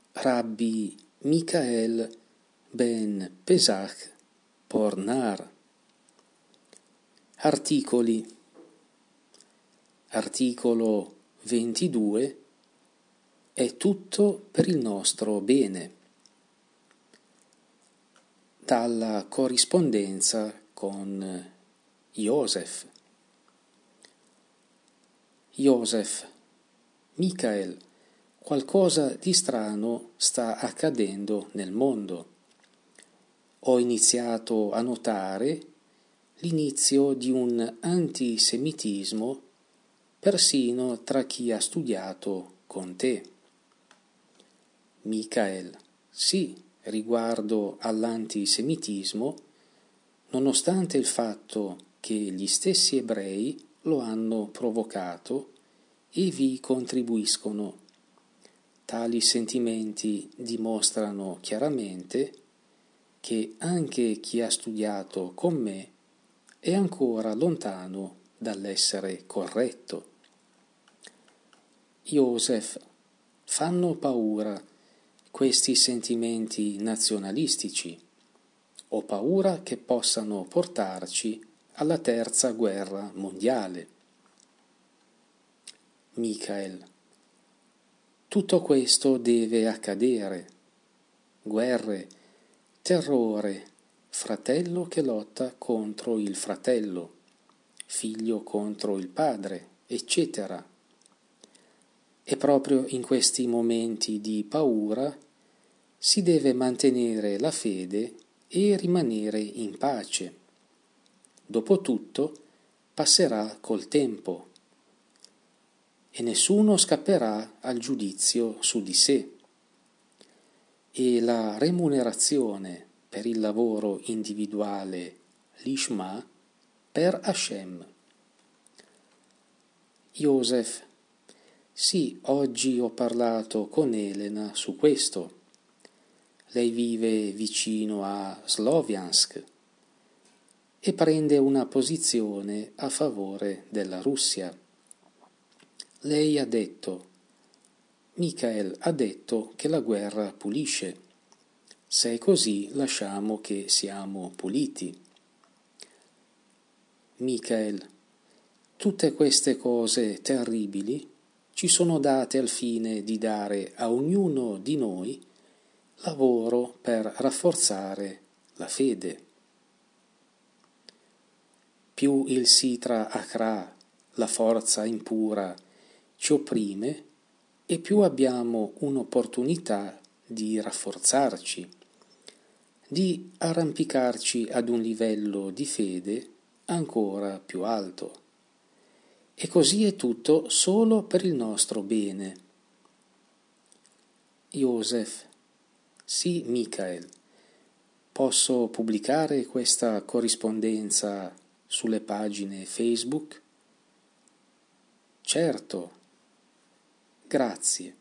Rabbi Michael ben Pesach Pornar. Articoli. Articolo 22. È tutto per il nostro bene. Dalla corrispondenza con Joseph. Joseph, Michael, qualcosa di strano sta accadendo nel mondo. Ho iniziato a notare l'inizio di un antisemitismo persino tra chi ha studiato con te. Michael, sì, riguardo all'antisemitismo, nonostante il fatto che gli stessi ebrei lo hanno provocato e vi contribuiscono. Tali sentimenti dimostrano chiaramente che anche chi ha studiato con me è ancora lontano dall'essere corretto. Joseph, fanno paura questi sentimenti nazionalistici. Ho paura che possano portarci alla terza guerra mondiale. Michael, tutto questo deve accadere. Guerre, terrore, fratello che lotta contro il fratello, figlio contro il padre, eccetera. E proprio in questi momenti di paura si deve mantenere la fede e rimanere in pace. Dopotutto passerà col tempo e nessuno scapperà al giudizio su di sé. E la remunerazione per il lavoro individuale Lishma per Hashem. Joseph, sì, oggi ho parlato con Elena su questo. Lei vive vicino a Sloviansk e prende una posizione a favore della Russia. Lei ha detto: Michael ha detto che la guerra pulisce. Se è così, lasciamo che siamo puliti. Michael, tutte queste cose terribili ci sono date al fine di dare a ognuno di noi lavoro per rafforzare la fede. Più il Sitra Achra, la forza impura, ci opprime, e più abbiamo un'opportunità di rafforzarci, di arrampicarci ad un livello di fede ancora più alto. E così è tutto solo per il nostro bene. Joseph, sì, Michael, posso pubblicare questa corrispondenza sulle pagine Facebook? Certo, grazie.